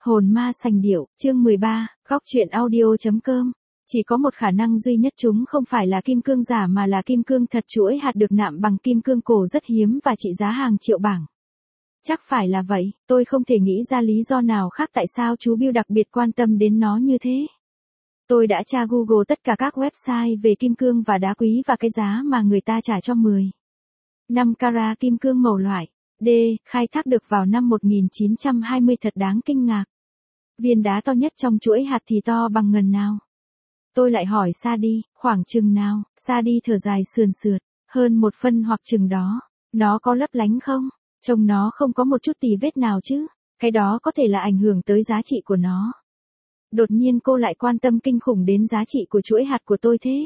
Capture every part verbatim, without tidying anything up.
Hồn ma sành điệu, chương mười ba, góc truyện audio.com. Chỉ có một khả năng duy nhất, chúng không phải là kim cương giả mà là kim cương thật, chuỗi hạt được nạm bằng kim cương cổ rất hiếm và trị giá hàng triệu bảng. Chắc phải là vậy, tôi không thể nghĩ ra lý do nào khác tại sao chú Bill đặc biệt quan tâm đến nó như thế. Tôi đã tra Google tất cả các website về kim cương và đá quý và cái giá mà người ta trả cho mười năm carat kim cương màu loại D, khai thác được vào năm một nghìn chín trăm hai mươi thật đáng kinh ngạc. Viên đá to nhất trong chuỗi hạt thì to bằng ngần nào? Tôi lại hỏi Sadie, khoảng chừng nào? Sadie thở dài sườn sượt, hơn một phân hoặc chừng đó. Nó có lấp lánh không? Trông nó không có một chút tì vết nào chứ. Cái đó có thể là ảnh hưởng tới giá trị của nó. Đột nhiên cô lại quan tâm kinh khủng đến giá trị của chuỗi hạt của tôi thế.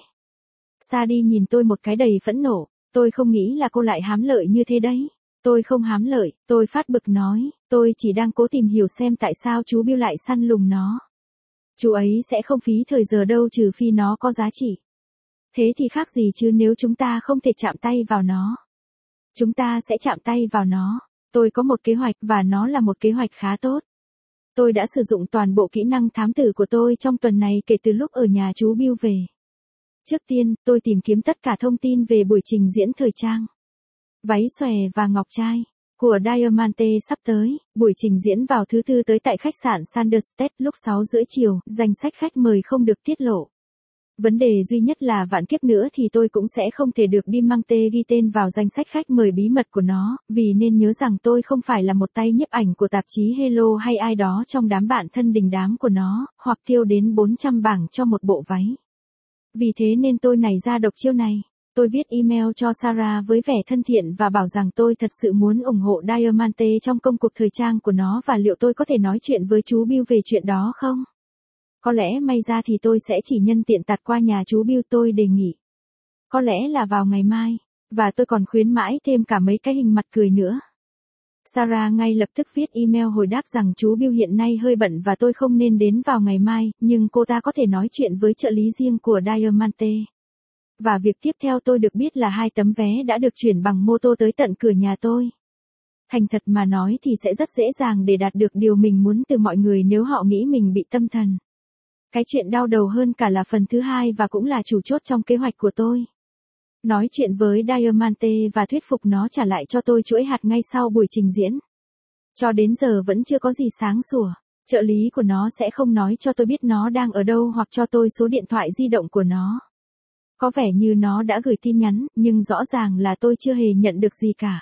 Sadie nhìn tôi một cái đầy phẫn nộ. Tôi không nghĩ là cô lại hám lợi như thế đấy. Tôi không hám lợi, tôi phát bực nói, tôi chỉ đang cố tìm hiểu xem tại sao chú Bill lại săn lùng nó. Chú ấy sẽ không phí thời giờ đâu trừ phi nó có giá trị. Thế thì khác gì chứ nếu chúng ta không thể chạm tay vào nó. Chúng ta sẽ chạm tay vào nó. Tôi có một kế hoạch và nó là một kế hoạch khá tốt. Tôi đã sử dụng toàn bộ kỹ năng thám tử của tôi trong tuần này kể từ lúc ở nhà chú Bill về. Trước tiên, tôi tìm kiếm tất cả thông tin về buổi trình diễn thời trang. Váy xòe và ngọc trai của Diamante sắp tới, buổi trình diễn vào thứ tư tới tại khách sạn Sanderstead lúc sáu rưỡi chiều, danh sách khách mời không được tiết lộ. Vấn đề duy nhất là vạn kiếp nữa thì tôi cũng sẽ không thể được Diamante ghi tên vào danh sách khách mời bí mật của nó, vì nên nhớ rằng tôi không phải là một tay nhiếp ảnh của tạp chí Hello hay ai đó trong đám bạn thân đình đám của nó, hoặc tiêu đến bốn trăm bảng cho một bộ váy. Vì thế nên tôi nảy ra độc chiêu này. Tôi viết email cho Sarah với vẻ thân thiện và bảo rằng tôi thật sự muốn ủng hộ Diamante trong công cuộc thời trang của nó và liệu tôi có thể nói chuyện với chú Bill về chuyện đó không? Có lẽ may ra thì tôi sẽ chỉ nhân tiện tạt qua nhà chú Bill, tôi đề nghị. Có lẽ là vào ngày mai, và tôi còn khuyến mãi thêm cả mấy cái hình mặt cười nữa. Sarah ngay lập tức viết email hồi đáp rằng chú Bill hiện nay hơi bận và tôi không nên đến vào ngày mai, nhưng cô ta có thể nói chuyện với trợ lý riêng của Diamante. Và việc tiếp theo tôi được biết là hai tấm vé đã được chuyển bằng mô tô tới tận cửa nhà tôi. Thành thật mà nói thì sẽ rất dễ dàng để đạt được điều mình muốn từ mọi người nếu họ nghĩ mình bị tâm thần. Cái chuyện đau đầu hơn cả là phần thứ hai và cũng là chủ chốt trong kế hoạch của tôi. Nói chuyện với Diamante và thuyết phục nó trả lại cho tôi chuỗi hạt ngay sau buổi trình diễn. Cho đến giờ vẫn chưa có gì sáng sủa. Trợ lý của nó sẽ không nói cho tôi biết nó đang ở đâu hoặc cho tôi số điện thoại di động của nó. Có vẻ như nó đã gửi tin nhắn, nhưng rõ ràng là tôi chưa hề nhận được gì cả.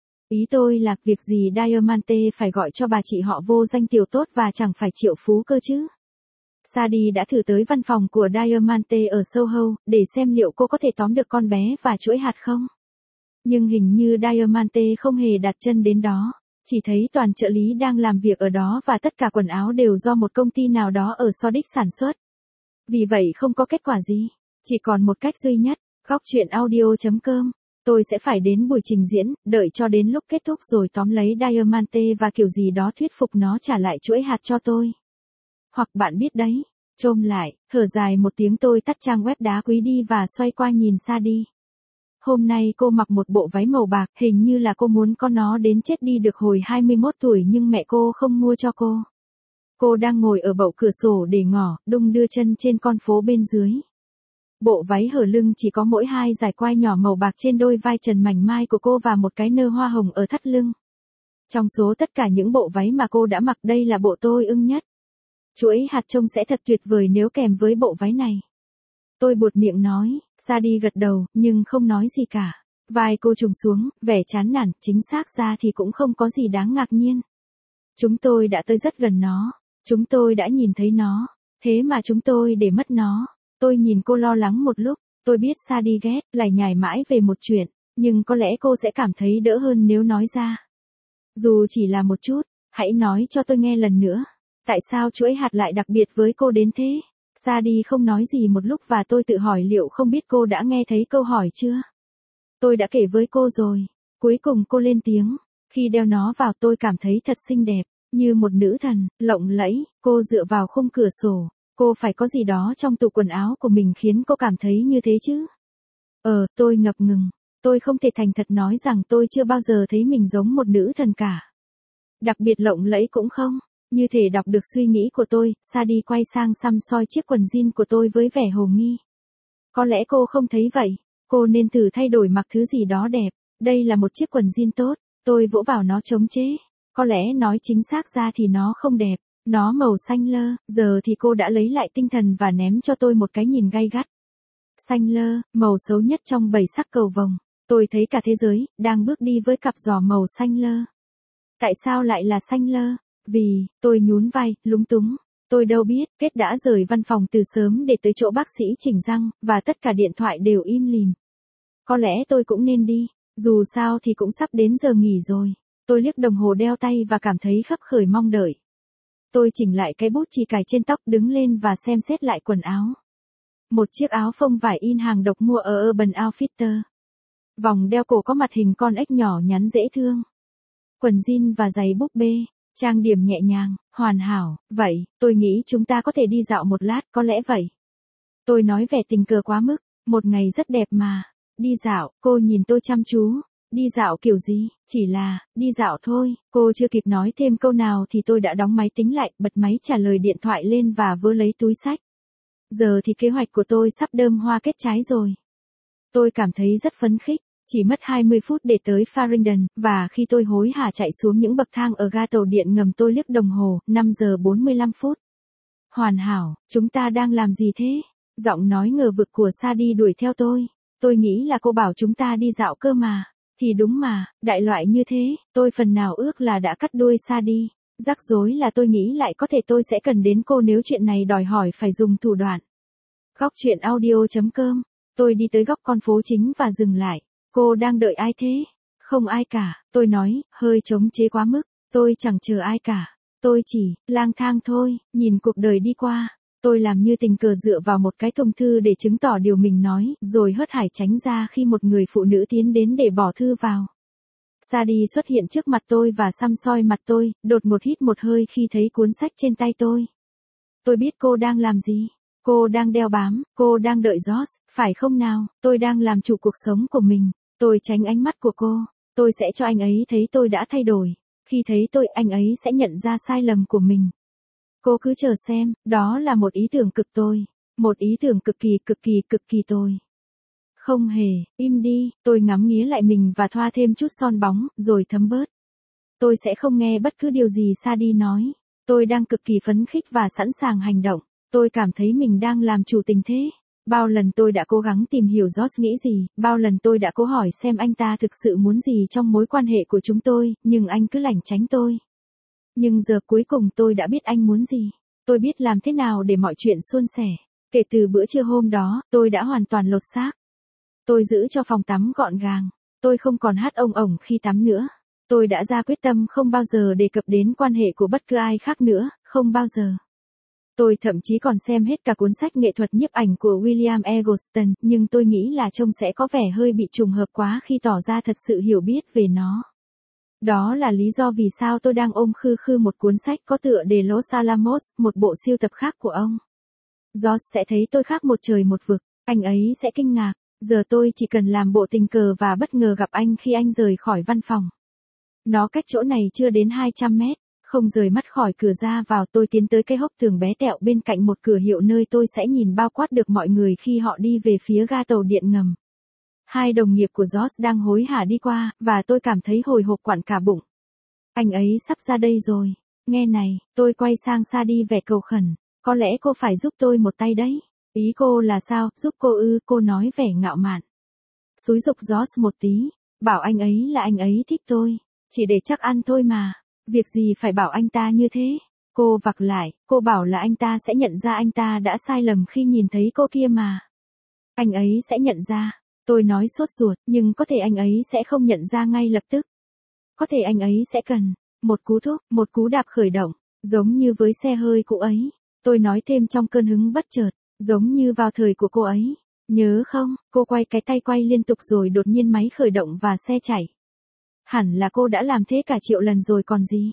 Ý tôi là việc gì Diamante phải gọi cho bà chị họ vô danh tiểu tốt và chẳng phải triệu phú cơ chứ. Sadie đã thử tới văn phòng của Diamante ở Soho, để xem liệu cô có thể tóm được con bé và chuỗi hạt không. Nhưng hình như Diamante không hề đặt chân đến đó, chỉ thấy toàn trợ lý đang làm việc ở đó và tất cả quần áo đều do một công ty nào đó ở Shoreditch sản xuất. Vì vậy không có kết quả gì. Chỉ còn một cách duy nhất, góc truyện audio.com. Tôi sẽ phải đến buổi trình diễn, đợi cho đến lúc kết thúc rồi tóm lấy Diamante và kiểu gì đó thuyết phục nó trả lại chuỗi hạt cho tôi. Hoặc bạn biết đấy, chôm lại, thở dài một tiếng tôi tắt trang web đá quý đi và xoay qua nhìn Sadie. Hôm nay cô mặc một bộ váy màu bạc, hình như là cô muốn con nó đến chết đi được hồi hai mươi mốt tuổi nhưng mẹ cô không mua cho cô. Cô đang ngồi ở bậu cửa sổ để ngỏ, đung đưa chân trên con phố bên dưới. Bộ váy hở lưng chỉ có mỗi hai dải quai nhỏ màu bạc trên đôi vai trần mảnh mai của cô và một cái nơ hoa hồng ở thắt lưng. Trong số tất cả những bộ váy mà cô đã mặc, đây là bộ tôi ưng nhất. Chuỗi hạt trông sẽ thật tuyệt vời nếu kèm với bộ váy này. Tôi buột miệng nói, Sadie gật đầu, nhưng không nói gì cả. Vai cô trùng xuống, vẻ chán nản, chính xác ra thì cũng không có gì đáng ngạc nhiên. Chúng tôi đã tới rất gần nó. Chúng tôi đã nhìn thấy nó. Thế mà chúng tôi để mất nó. Tôi nhìn cô lo lắng một lúc, tôi biết Sadie ghét, lải nhải mãi về một chuyện, nhưng có lẽ cô sẽ cảm thấy đỡ hơn nếu nói ra. Dù chỉ là một chút, hãy nói cho tôi nghe lần nữa. Tại sao chuỗi hạt lại đặc biệt với cô đến thế? Sadie không nói gì một lúc và tôi tự hỏi liệu không biết cô đã nghe thấy câu hỏi chưa? Tôi đã kể với cô rồi. Cuối cùng cô lên tiếng. Khi đeo nó vào tôi cảm thấy thật xinh đẹp, như một nữ thần, lộng lẫy. Cô dựa vào khung cửa sổ. Cô phải có gì đó trong tủ quần áo của mình khiến cô cảm thấy như thế chứ? Ờ, tôi ngập ngừng. Tôi không thể thành thật nói rằng tôi chưa bao giờ thấy mình giống một nữ thần cả. Đặc biệt lộng lẫy cũng không. Như thể đọc được suy nghĩ của tôi, Sadie quay sang săm soi chiếc quần jean của tôi với vẻ hồ nghi. Có lẽ cô không thấy vậy. Cô nên thử thay đổi mặc thứ gì đó đẹp. Đây là một chiếc quần jean tốt. Tôi vỗ vào nó chống chế. Có lẽ nói chính xác ra thì nó không đẹp. Nó màu xanh lơ. Giờ thì cô đã lấy lại tinh thần và ném cho tôi một cái nhìn gay gắt. Xanh lơ, màu xấu nhất trong bảy sắc cầu vồng. Tôi thấy cả thế giới đang bước đi với cặp giò màu xanh lơ. Tại sao lại là xanh lơ? Vì, tôi nhún vai, lúng túng. Tôi đâu biết, Kết đã rời văn phòng từ sớm để tới chỗ bác sĩ chỉnh răng, và tất cả điện thoại đều im lìm. Có lẽ tôi cũng nên đi, dù sao thì cũng sắp đến giờ nghỉ rồi. Tôi liếc đồng hồ đeo tay và cảm thấy khấp khởi mong đợi. Tôi chỉnh lại cái bút chì cài trên tóc, đứng lên và xem xét lại quần áo. Một chiếc áo phông vải in hàng độc mua ở Urban Outfitter. Vòng đeo cổ có mặt hình con ếch nhỏ nhắn dễ thương. Quần jean và giày búp bê. Trang điểm nhẹ nhàng, hoàn hảo. Vậy, tôi nghĩ chúng ta có thể đi dạo một lát, có lẽ vậy. Tôi nói vẻ tình cờ quá mức. Một ngày rất đẹp mà. Đi dạo, cô nhìn tôi chăm chú. Đi dạo kiểu gì? Chỉ là, đi dạo thôi. Cô chưa kịp nói thêm câu nào thì tôi đã đóng máy tính lại, bật máy trả lời điện thoại lên và vơ lấy túi xách. Giờ thì kế hoạch của tôi sắp đơm hoa kết trái rồi. Tôi cảm thấy rất phấn khích. Chỉ mất hai mươi phút để tới Farringdon, và khi tôi hối hả chạy xuống những bậc thang ở ga tàu điện ngầm tôi liếc đồng hồ, năm giờ bốn mươi lăm phút. Hoàn hảo, chúng ta đang làm gì thế? Giọng nói ngờ vực của Sadie đuổi theo tôi. Tôi nghĩ là cô bảo chúng ta đi dạo cơ mà. Thì đúng mà, đại loại như thế, tôi phần nào ước là đã cắt đuôi Sadie. Rắc rối là tôi nghĩ lại có thể tôi sẽ cần đến cô nếu chuyện này đòi hỏi phải dùng thủ đoạn. Góc chuyện audio chấm com. Tôi đi tới góc con phố chính và dừng lại. Cô đang đợi ai thế? Không ai cả, tôi nói, hơi chống chế quá mức. Tôi chẳng chờ ai cả. Tôi chỉ, lang thang thôi, nhìn cuộc đời đi qua. Tôi làm như tình cờ dựa vào một cái thùng thư để chứng tỏ điều mình nói, rồi hớt hải tránh ra khi một người phụ nữ tiến đến để bỏ thư vào. Sadie xuất hiện trước mặt tôi và săm soi mặt tôi, đột một hít một hơi khi thấy cuốn sách trên tay tôi. Tôi biết cô đang làm gì. Cô đang đeo bám, cô đang đợi George, phải không nào? Tôi đang làm chủ cuộc sống của mình. Tôi tránh ánh mắt của cô. Tôi sẽ cho anh ấy thấy tôi đã thay đổi. Khi thấy tôi, anh ấy sẽ nhận ra sai lầm của mình. Cô cứ chờ xem, đó là một ý tưởng cực tôi. Một ý tưởng cực kỳ cực kỳ cực kỳ tôi. Không hề, im đi, tôi ngắm nghía lại mình và thoa thêm chút son bóng, rồi thấm bớt. Tôi sẽ không nghe bất cứ điều gì Sadie nói. Tôi đang cực kỳ phấn khích và sẵn sàng hành động. Tôi cảm thấy mình đang làm chủ tình thế. Bao lần tôi đã cố gắng tìm hiểu George nghĩ gì, bao lần tôi đã cố hỏi xem anh ta thực sự muốn gì trong mối quan hệ của chúng tôi, nhưng anh cứ lảng tránh tôi. Nhưng giờ cuối cùng tôi đã biết anh muốn gì. Tôi biết làm thế nào để mọi chuyện suôn sẻ. Kể từ bữa trưa hôm đó, tôi đã hoàn toàn lột xác. Tôi giữ cho phòng tắm gọn gàng. Tôi không còn hát ông ổng khi tắm nữa. Tôi đã ra quyết tâm không bao giờ đề cập đến quan hệ của bất cứ ai khác nữa, không bao giờ. Tôi thậm chí còn xem hết cả cuốn sách nghệ thuật nhiếp ảnh của William Eggleston, nhưng tôi nghĩ là trông sẽ có vẻ hơi bị trùng hợp quá khi tỏ ra thật sự hiểu biết về nó. Đó là lý do vì sao tôi đang ôm khư khư một cuốn sách có tựa đề Los Alamos, một bộ siêu tập khác của ông. George sẽ thấy tôi khác một trời một vực, anh ấy sẽ kinh ngạc. Giờ tôi chỉ cần làm bộ tình cờ và bất ngờ gặp anh khi anh rời khỏi văn phòng. Nó cách chỗ này chưa đến hai trăm mét. Không rời mắt khỏi cửa ra vào, tôi tiến tới cái hốc tường bé tẹo bên cạnh một cửa hiệu nơi tôi sẽ nhìn bao quát được mọi người khi họ đi về phía ga tàu điện ngầm. Hai đồng nghiệp của George đang hối hả đi qua, và tôi cảm thấy hồi hộp quặn cả bụng. Anh ấy sắp ra đây rồi. Nghe này, tôi quay sang Sadie vẻ cầu khẩn. Có lẽ cô phải giúp tôi một tay đấy. Ý cô là sao, giúp cô ư? Cô nói vẻ ngạo mạn. Xúi giục George một tí. Bảo anh ấy là anh ấy thích tôi. Chỉ để chắc ăn thôi mà. Việc gì phải bảo anh ta như thế? Cô vặc lại, cô bảo là anh ta sẽ nhận ra anh ta đã sai lầm khi nhìn thấy cô kia mà. Anh ấy sẽ nhận ra. Tôi nói sốt ruột, nhưng có thể anh ấy sẽ không nhận ra ngay lập tức. Có thể anh ấy sẽ cần một cú thúc, một cú đạp khởi động, giống như với xe hơi cũ ấy. Tôi nói thêm trong cơn hứng bất chợt, giống như vào thời của cô ấy. Nhớ không, cô quay cái tay quay liên tục rồi đột nhiên máy khởi động và xe chạy. Hẳn là cô đã làm thế cả triệu lần rồi còn gì.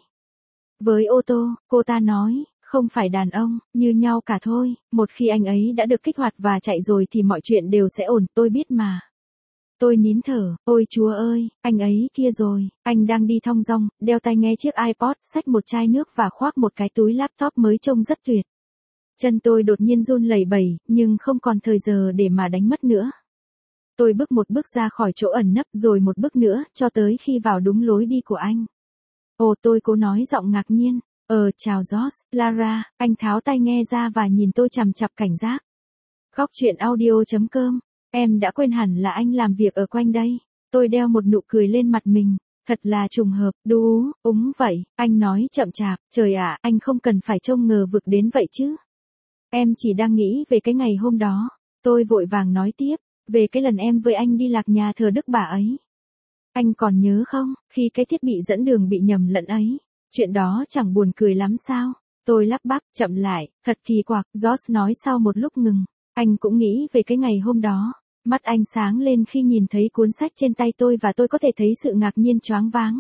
Với ô tô, cô ta nói, không phải đàn ông, như nhau cả thôi, một khi anh ấy đã được kích hoạt và chạy rồi thì mọi chuyện đều sẽ ổn, tôi biết mà. Tôi nín thở, ôi chúa ơi, anh ấy kia rồi, anh đang đi thong dong, đeo tai nghe chiếc iPod, xách một chai nước và khoác một cái túi laptop mới trông rất tuyệt. Chân tôi đột nhiên run lẩy bẩy, nhưng không còn thời giờ để mà đánh mất nữa. Tôi bước một bước ra khỏi chỗ ẩn nấp rồi một bước nữa, cho tới khi vào đúng lối đi của anh. Ồ, tôi cố nói giọng ngạc nhiên. Ờ, chào Josh, Lara, anh tháo tai nghe ra và nhìn tôi chằm chặp cảnh giác. Góc chuyện audio chấm com, em đã quên hẳn là anh làm việc ở quanh đây. Tôi đeo một nụ cười lên mặt mình. Thật là trùng hợp, đú, úng vậy, anh nói chậm chạp, trời ạ, anh không cần phải trông ngờ vực đến vậy chứ. Em chỉ đang nghĩ về cái ngày hôm đó. Tôi vội vàng nói tiếp, về cái lần em với anh đi lạc nhà thờ Đức Bà ấy. Anh còn nhớ không, khi cái thiết bị dẫn đường bị nhầm lẫn ấy, chuyện đó chẳng buồn cười lắm sao? Tôi lắp bắp, chậm lại, thật kỳ quặc, Josh nói sau một lúc ngừng. Anh cũng nghĩ về cái ngày hôm đó. Mắt anh sáng lên khi nhìn thấy cuốn sách trên tay tôi và tôi có thể thấy sự ngạc nhiên choáng váng.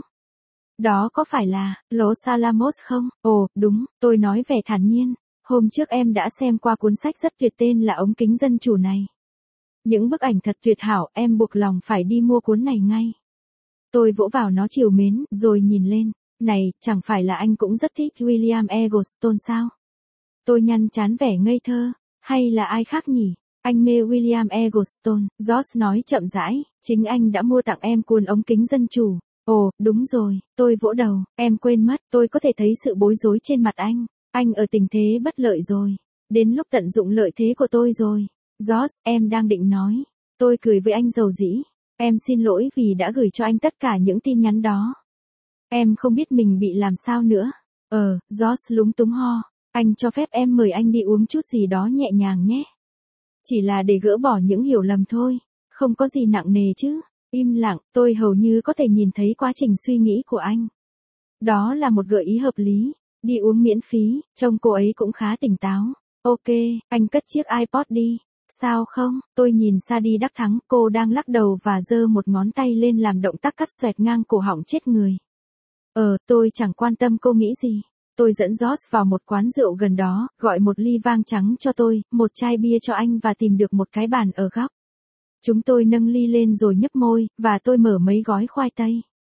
Đó có phải là Los Alamos không? Ồ, đúng, tôi nói vẻ thản nhiên. Hôm trước em đã xem qua cuốn sách rất tuyệt tên là Ống kính dân chủ này. Những bức ảnh thật tuyệt hảo, em buộc lòng phải đi mua cuốn này ngay. Tôi vỗ vào nó trìu mến, rồi nhìn lên. Này, chẳng phải là anh cũng rất thích William Eggleston sao? Tôi nhăn trán vẻ ngây thơ. Hay là ai khác nhỉ? Anh mê William Eggleston, Josh nói chậm rãi, chính anh đã mua tặng em cuốn Ống kính dân chủ. Ồ, đúng rồi, tôi vỗ đầu, em quên mất, tôi có thể thấy sự bối rối trên mặt anh. Anh ở tình thế bất lợi rồi. Đến lúc tận dụng lợi thế của tôi rồi. Josh, em đang định nói. Tôi cười với anh dầu dĩ. Em xin lỗi vì đã gửi cho anh tất cả những tin nhắn đó. Em không biết mình bị làm sao nữa. Ờ, Josh lúng túng ho. Anh cho phép em mời anh đi uống chút gì đó nhẹ nhàng nhé. Chỉ là để gỡ bỏ những hiểu lầm thôi. Không có gì nặng nề chứ. Im lặng, tôi hầu như có thể nhìn thấy quá trình suy nghĩ của anh. Đó là một gợi ý hợp lý. Đi uống miễn phí, trông cô ấy cũng khá tỉnh táo. Ok, anh cất chiếc iPod đi. Sao không? Tôi nhìn Sadie Đắc Thắng, cô đang lắc đầu và giơ một ngón tay lên làm động tác cắt xoẹt ngang cổ họng chết người. Ờ, tôi chẳng quan tâm cô nghĩ gì. Tôi dẫn Josh vào một quán rượu gần đó, gọi một ly vang trắng cho tôi, một chai bia cho anh và tìm được một cái bàn ở góc. Chúng tôi nâng ly lên rồi nhấp môi, và tôi mở mấy gói khoai tây.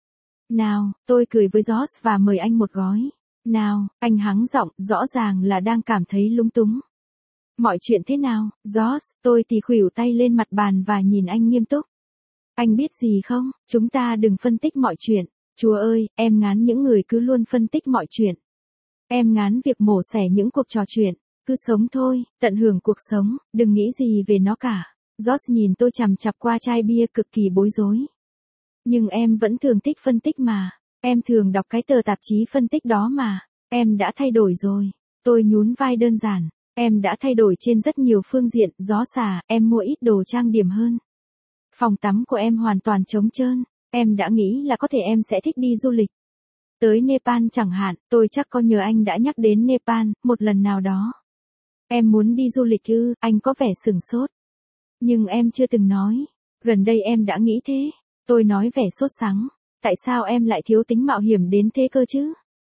Nào, tôi cười với Josh và mời anh một gói. Nào, anh hắng giọng, rõ ràng là đang cảm thấy lúng túng. Mọi chuyện thế nào, Josh? Tôi thì khuỷu tay lên mặt bàn và nhìn anh nghiêm túc. Anh biết gì không, chúng ta đừng phân tích mọi chuyện. Chúa ơi, em ngán những người cứ luôn phân tích mọi chuyện. Em ngán việc mổ xẻ những cuộc trò chuyện. Cứ sống thôi, tận hưởng cuộc sống, đừng nghĩ gì về nó cả. Josh nhìn tôi chằm chặp qua chai bia cực kỳ bối rối. Nhưng em vẫn thường thích phân tích mà. Em thường đọc cái tờ tạp chí phân tích đó mà. Em đã thay đổi rồi. Tôi nhún vai đơn giản. Em đã thay đổi trên rất nhiều phương diện. Gió xả, em mua ít đồ trang điểm hơn. Phòng tắm của em hoàn toàn trống trơn. Em đã nghĩ là có thể em sẽ thích đi du lịch. Tới Nepal chẳng hạn, tôi chắc có nhờ anh đã nhắc đến Nepal, một lần nào đó. Em muốn đi du lịch ư, anh có vẻ sửng sốt. Nhưng em chưa từng nói. Gần đây em đã nghĩ thế. Tôi nói vẻ sốt sắng. Tại sao em lại thiếu tính mạo hiểm đến thế cơ chứ?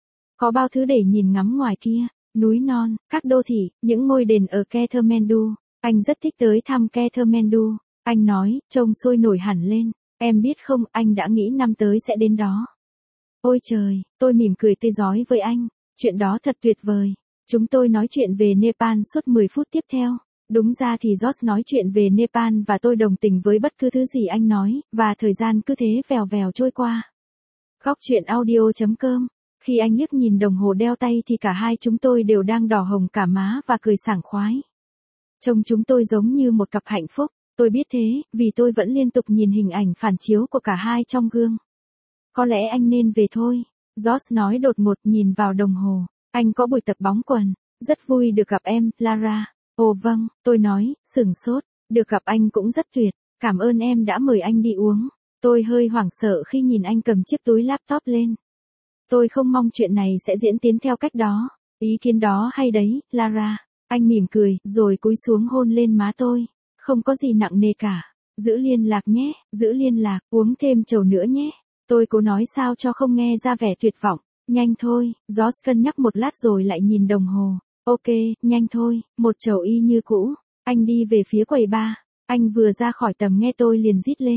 Có bao thứ để nhìn ngắm ngoài kia. Núi non, các đô thị, những ngôi đền ở Kathmandu. Anh rất thích tới thăm Kathmandu. Anh nói, trông sôi nổi hẳn lên. Em biết không, anh đã nghĩ năm tới sẽ đến đó. Ôi trời, tôi mỉm cười tươi rói với anh. Chuyện đó thật tuyệt vời. Chúng tôi nói chuyện về Nepal suốt mười phút tiếp theo. Đúng ra thì Josh nói chuyện về Nepal và tôi đồng tình với bất cứ thứ gì anh nói, và thời gian cứ thế vèo vèo trôi qua. Góc chuyện audio chấm com. Khi anh liếc nhìn đồng hồ đeo tay thì cả hai chúng tôi đều đang đỏ hồng cả má và cười sảng khoái. Trông chúng tôi giống như một cặp hạnh phúc. Tôi biết thế, vì tôi vẫn liên tục nhìn hình ảnh phản chiếu của cả hai trong gương. Có lẽ anh nên về thôi. Josh nói đột ngột nhìn vào đồng hồ. Anh có buổi tập bóng quần. Rất vui được gặp em, Lara. Ồ vâng, tôi nói, sửng sốt. Được gặp anh cũng rất tuyệt. Cảm ơn em đã mời anh đi uống. Tôi hơi hoảng sợ khi nhìn anh cầm chiếc túi laptop lên. Tôi không mong chuyện này sẽ diễn tiến theo cách đó. Ý kiến đó hay đấy, Lara. Anh mỉm cười, rồi cúi xuống hôn lên má tôi. Không có gì nặng nề cả. Giữ liên lạc nhé, giữ liên lạc, uống thêm chầu nữa nhé. Tôi cố nói sao cho không nghe ra vẻ tuyệt vọng. Nhanh thôi, Josh cân nhắc một lát rồi lại nhìn đồng hồ. Ok, nhanh thôi, một chầu y như cũ. Anh đi về phía quầy bar. Anh vừa ra khỏi tầm nghe tôi liền rít lên.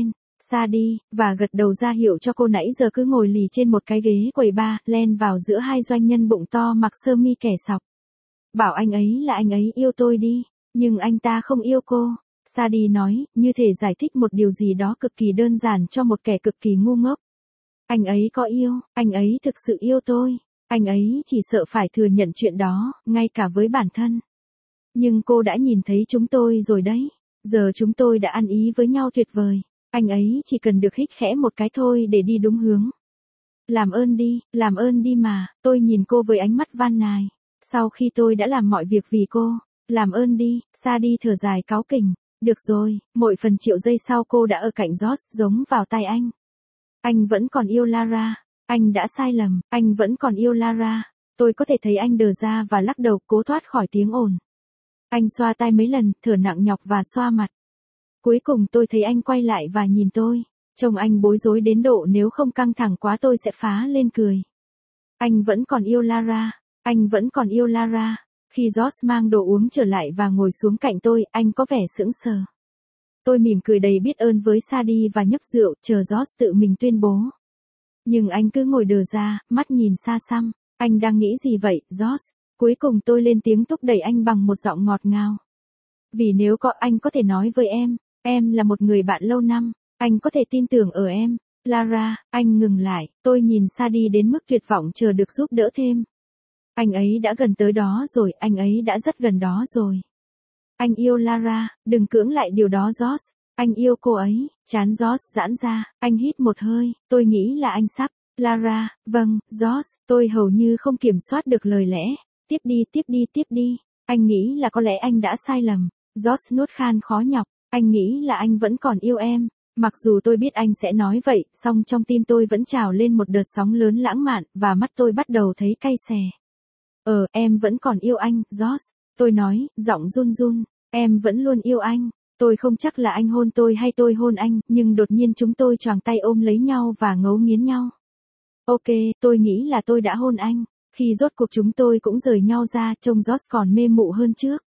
Sadie, và gật đầu ra hiệu cho cô nãy giờ cứ ngồi lì trên một cái ghế quầy bar, len vào giữa hai doanh nhân bụng to mặc sơ mi kẻ sọc. Bảo anh ấy là anh ấy yêu tôi đi, nhưng anh ta không yêu cô. Sadie nói, như thể giải thích một điều gì đó cực kỳ đơn giản cho một kẻ cực kỳ ngu ngốc. Anh ấy có yêu, anh ấy thực sự yêu tôi. Anh ấy chỉ sợ phải thừa nhận chuyện đó, ngay cả với bản thân. Nhưng cô đã nhìn thấy chúng tôi rồi đấy. Giờ chúng tôi đã ăn ý với nhau tuyệt vời. Anh ấy chỉ cần được hít khẽ một cái thôi để đi đúng hướng. Làm ơn đi, làm ơn đi mà, tôi nhìn cô với ánh mắt van nài. Sau khi tôi đã làm mọi việc vì cô, làm ơn đi, Sadie thở dài cáu kỉnh. Được rồi, mỗi phần triệu giây sau cô đã ở cạnh Josh giống vào tai anh. Anh vẫn còn yêu Lara. Anh đã sai lầm, anh vẫn còn yêu Lara. Tôi có thể thấy anh đờ ra và lắc đầu cố thoát khỏi tiếng ồn. Anh xoa tai mấy lần, thở nặng nhọc và xoa mặt. Cuối cùng tôi thấy anh quay lại và nhìn tôi. Trông anh bối rối đến độ nếu không căng thẳng quá tôi sẽ phá lên cười. Anh vẫn còn yêu Lara. Anh vẫn còn yêu Lara. Khi Josh mang đồ uống trở lại và ngồi xuống cạnh tôi, anh có vẻ sững sờ. Tôi mỉm cười đầy biết ơn với Sadie và nhấp rượu, chờ Josh tự mình tuyên bố. Nhưng anh cứ ngồi đờ ra, mắt nhìn xa xăm. Anh đang nghĩ gì vậy, Josh? Cuối cùng tôi lên tiếng thúc đẩy anh bằng một giọng ngọt ngào. Vì nếu có anh có thể nói với em, em là một người bạn lâu năm, anh có thể tin tưởng ở em. Lara, anh ngừng lại, tôi nhìn Sadie đến mức tuyệt vọng chờ được giúp đỡ thêm. Anh ấy đã gần tới đó rồi, anh ấy đã rất gần đó rồi. Anh yêu Lara, đừng cưỡng lại điều đó Josh. Anh yêu cô ấy, chán Josh giãn ra, anh hít một hơi, tôi nghĩ là anh sắp. Lara, vâng, Josh, tôi hầu như không kiểm soát được lời lẽ. Tiếp đi, tiếp đi, tiếp đi. Anh nghĩ là có lẽ anh đã sai lầm. Josh nuốt khan khó nhọc, anh nghĩ là anh vẫn còn yêu em. Mặc dù tôi biết anh sẽ nói vậy, song trong tim tôi vẫn trào lên một đợt sóng lớn lãng mạn, và mắt tôi bắt đầu thấy cay xè. Ờ, em vẫn còn yêu anh, Josh. Tôi nói, giọng run run, em vẫn luôn yêu anh. Tôi không chắc là anh hôn tôi hay tôi hôn anh, nhưng đột nhiên chúng tôi choàng tay ôm lấy nhau và ngấu nghiến nhau. Ok, tôi nghĩ là tôi đã hôn anh. Khi rốt cuộc chúng tôi cũng rời nhau ra, trông Josh còn mê mụ hơn trước.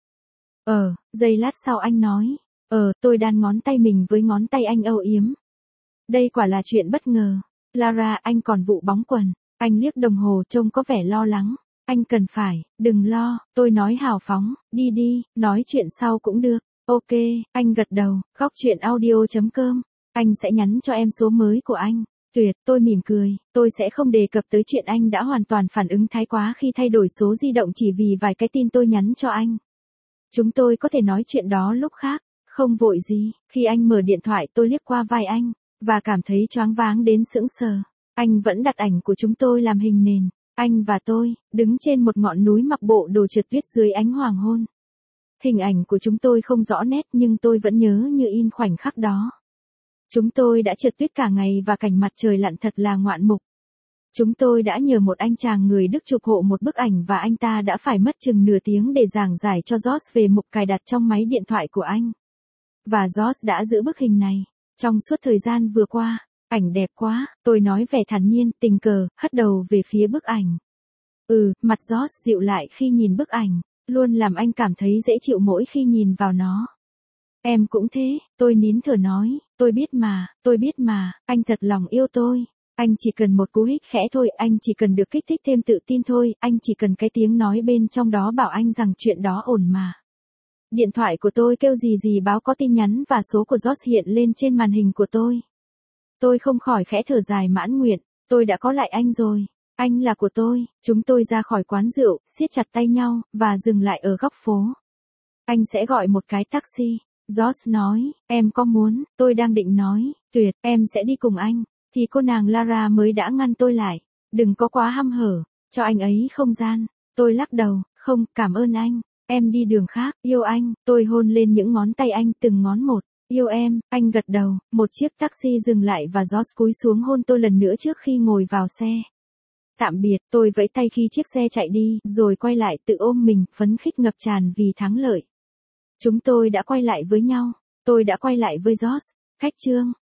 Ờ, giây lát sau anh nói. Ờ, tôi đan ngón tay mình với ngón tay anh âu yếm. Đây quả là chuyện bất ngờ. Lara, anh còn vụ bóng quần. Anh liếc đồng hồ trông có vẻ lo lắng. Anh cần phải, đừng lo, tôi nói hào phóng, đi đi, nói chuyện sau cũng được. Ok, anh gật đầu, góc chuyện audio chấm com. Anh sẽ nhắn cho em số mới của anh. Tuyệt, tôi mỉm cười, tôi sẽ không đề cập tới chuyện anh đã hoàn toàn phản ứng thái quá khi thay đổi số di động chỉ vì vài cái tin tôi nhắn cho anh. Chúng tôi có thể nói chuyện đó lúc khác, không vội gì. Khi anh mở điện thoại tôi liếc qua vai anh, và cảm thấy choáng váng đến sững sờ. Anh vẫn đặt ảnh của chúng tôi làm hình nền. Anh và tôi, đứng trên một ngọn núi mặc bộ đồ trượt tuyết dưới ánh hoàng hôn. Hình ảnh của chúng tôi không rõ nét nhưng tôi vẫn nhớ như in khoảnh khắc đó. Chúng tôi đã trượt tuyết cả ngày và cảnh mặt trời lặn thật là ngoạn mục. Chúng tôi đã nhờ một anh chàng người Đức chụp hộ một bức ảnh và anh ta đã phải mất chừng nửa tiếng để giảng giải cho Josh về mục cài đặt trong máy điện thoại của anh. Và Josh đã giữ bức hình này. Trong suốt thời gian vừa qua, ảnh đẹp quá, tôi nói vẻ thản nhiên, tình cờ, hất đầu về phía bức ảnh. Ừ, mặt Josh dịu lại khi nhìn bức ảnh, luôn làm anh cảm thấy dễ chịu mỗi khi nhìn vào nó. Em cũng thế, tôi nín thở nói, tôi biết mà, tôi biết mà, anh thật lòng yêu tôi. Anh chỉ cần một cú hích khẽ thôi, anh chỉ cần được kích thích thêm tự tin thôi, anh chỉ cần cái tiếng nói bên trong đó bảo anh rằng chuyện đó ổn mà. Điện thoại của tôi kêu gì gì báo có tin nhắn và số của Josh hiện lên trên màn hình của tôi. Tôi không khỏi khẽ thở dài mãn nguyện, tôi đã có lại anh rồi, anh là của tôi. Chúng tôi ra khỏi quán rượu, siết chặt tay nhau, và dừng lại ở góc phố. Anh sẽ gọi một cái taxi. Josh nói, em có muốn, tôi đang định nói, tuyệt, em sẽ đi cùng anh. Thì cô nàng Lara mới đã ngăn tôi lại. Đừng có quá hăm hở, cho anh ấy không gian. Tôi lắc đầu, không, cảm ơn anh. Em đi đường khác, yêu anh. Tôi hôn lên những ngón tay anh từng ngón một. Yêu em, anh gật đầu. Một chiếc taxi dừng lại và Josh cúi xuống hôn tôi lần nữa trước khi ngồi vào xe. Tạm biệt, tôi vẫy tay khi chiếc xe chạy đi, rồi quay lại tự ôm mình, phấn khích ngập tràn vì thắng lợi. Chúng tôi đã quay lại với nhau. Tôi đã quay lại với Josh. Khách trương.